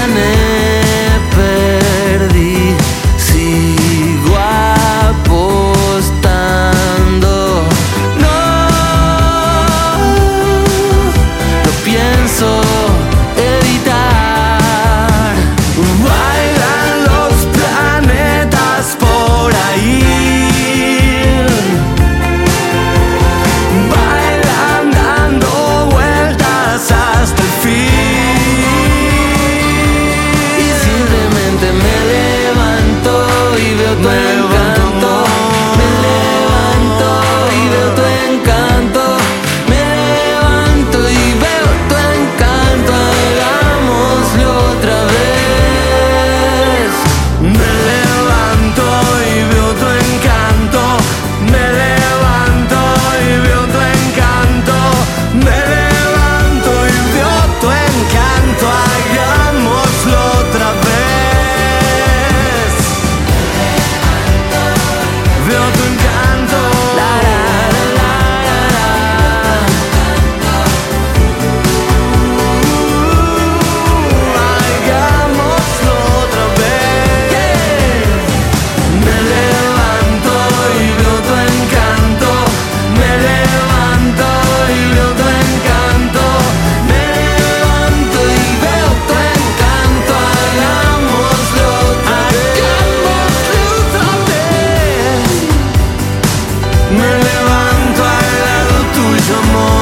me perdí. Sigo apostando. No, lo pienso evitar. Bailan los planetas por ahí. Bailan dando vueltas hasta el fin. Y simplemente me levanto y veo tu encanto. Me levanto y veo tu encanto. Me levanto y veo tu encanto. Hagámoslo otra vez. Me levanto y veo tu encanto. Me levanto y veo tu encanto. Me levanto y veo tu encanto. Hagámoslo otra vez. Veo tu encanto. La, la, la, la, la, hagámoslo otra vez. Me levanto y veo tu encanto. Me levanto y veo tu encanto. Me levanto y veo tu encanto. Hagámoslo otra vez. Me levanto al lado tuyo, amor.